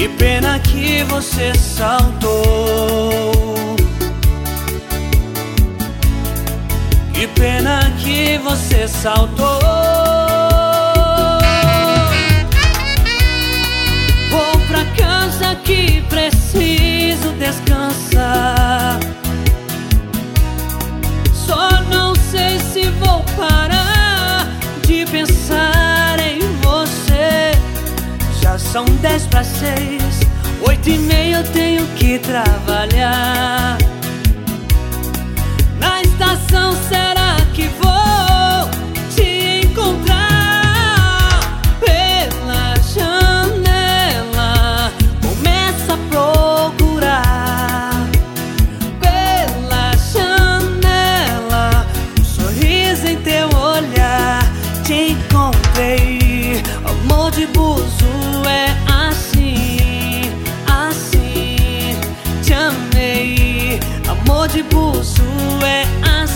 Que pena que você saltou. Que pena que você saltou. Vou pra casa que preciso descansar. Só não sei se vou parar de pensar em você. Já são 5:50, 8:30 eu tenho que trabalhar. Na estação será que vou te encontrar? Pela janela começa a procurar. Pela janela, um sorriso em teu olhar. Te encontrei, amor de buzo é assim, assim. Te amei, amor de buzo é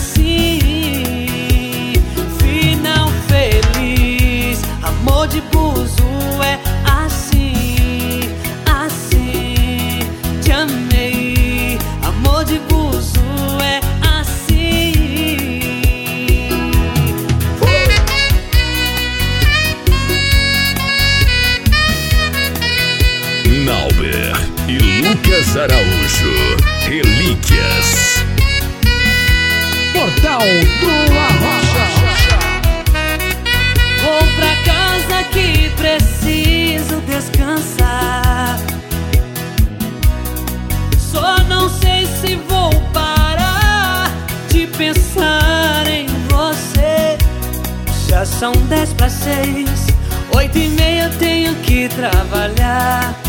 assim. Final feliz, amor de buzo é assim, assim. Te amei, amor de buzo é assim. Nauber e Lucas Araújo, Relíquias. Portal do Arrocha. Vou pra casa que preciso descansar. Só não sei se vou parar de pensar em você. Já são 5:10, 8:30 eu tenho que trabalhar.